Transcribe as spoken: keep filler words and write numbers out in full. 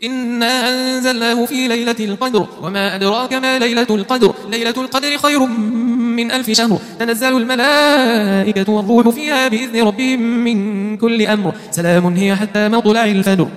إنا أنزلناه في ليلة القدر وما أدراك ما ليلة القدر ليلة القدر خير من ألف شهر تنزل الملائكة والروح فيها بإذن ربهم من كل أمر سلام هي حتى مطلع الفجر.